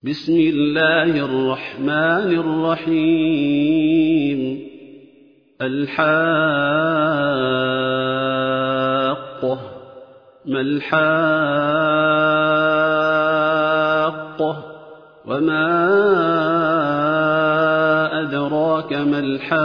بسم الله الرحمن الرحيم الحاقة ما الحاقة وما أدراك ما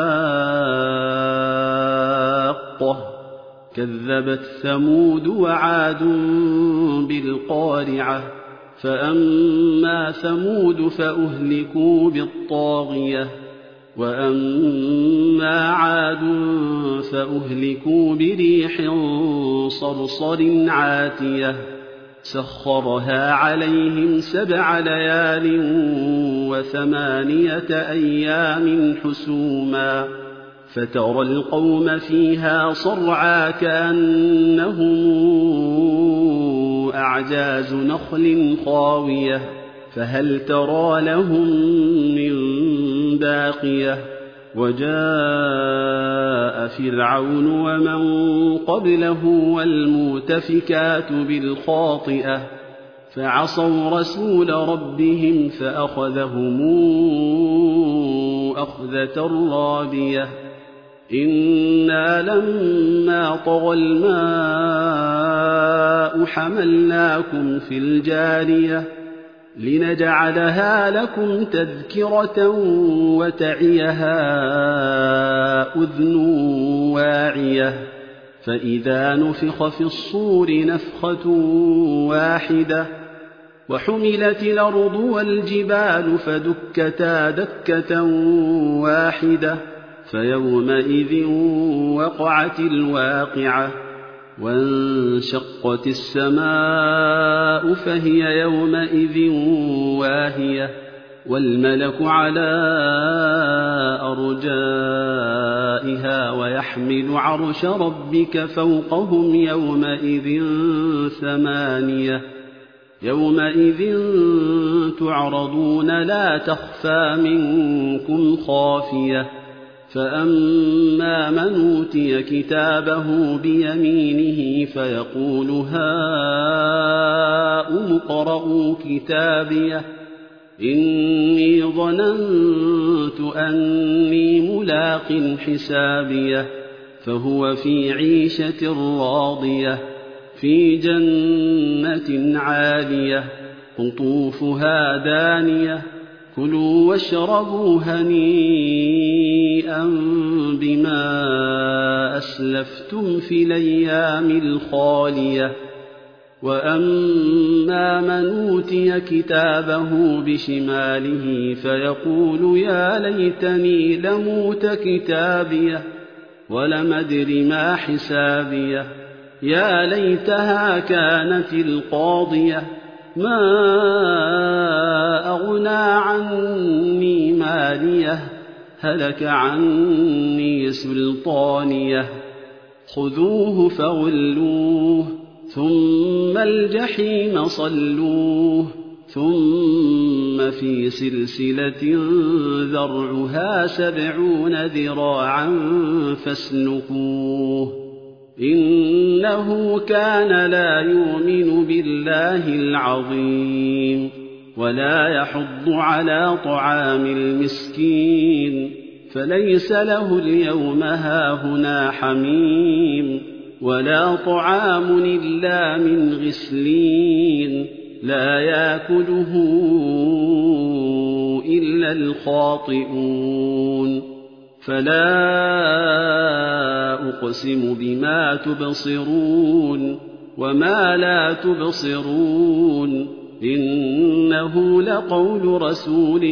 الحاقة كذبت ثمود وعاد بالقارعة فأما ثمود فأهلكوا بالطاغية وأما عاد فأهلكوا بريح صرصر عاتية سخرها عليهم 7 ليال و8 أيام حسوما فترى القوم فيها صرعى كأنهم أعجاز نخل خاوية فهل ترى لهم من باقية وجاء فرعون ومن قبله والمؤتفكات بالخاطئة فعصوا رسول ربهم فأخذهم أخذة رابية إنا لما طغى الماء حملناكم في الجارية لنجعلها لكم تذكرة وتعيها أذن واعية فإذا نفخ في الصور نفخة واحدة وحملت الأرض والجبال فدكتا دكة واحدة فيومئذ وقعت الواقعة وانشقت السماء فهي يومئذ واهية والملك على أرجائها ويحمل عرش ربك فوقهم يومئذ 8 يومئذ تعرضون لا تخفى منكم خافية فأما من أوتي كتابه بيمينه فيقول هاؤم اقرءوا كتابيه إني ظننت أني ملاق حسابيه فهو في عيشة راضية في جنة عالية قطوفها دانية كلوا واشربوا هنيئا بما أسلفتم في الأيام الخالية وأما من أوتي كتابه بشماله فيقول يا ليتني لموت كتابيه ولم أدر ما حسابيه يا ليتها كانت القاضية ما أغنى عني ماليه هلك عني سلطانيه خذوه فغلوه ثم الجحيم صلوه ثم في سلسلة ذرعها 70 ذراعا فاسلكوه إنه كان لا يؤمن بالله العظيم ولا يحض على طعام المسكين فليس له اليوم هاهنا حميم ولا طعام إلا من غسلين لا يأكله إلا الخاطئون فلا أقسم بما تبصرون وما لا تبصرون إنه لقول رسول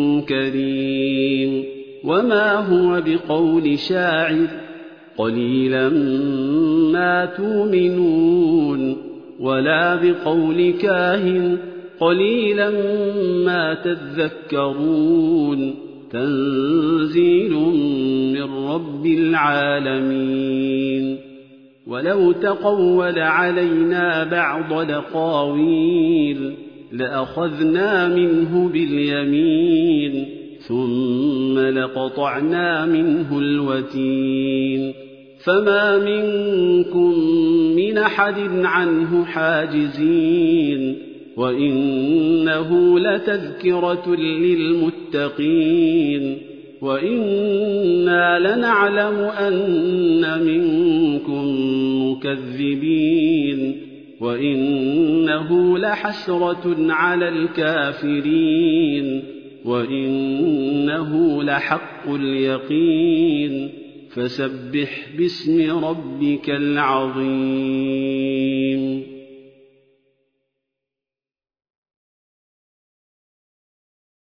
كريم وما هو بقول شاعر قليلا ما تؤمنون ولا بقول كاهن قليلا ما تذكرون تنزيل من رب العالمين ولو تقول علينا بعض الأقاويل لأخذنا منه باليمين ثم لقطعنا منه الوتين فما منكم من أحد عنه حاجزين وإنه لتذكرة للمتقين وإنا لنعلم أن منكم مكذبين وإنه لحسرة على الكافرين وإنه لحق اليقين فسبح باسم ربك العظيم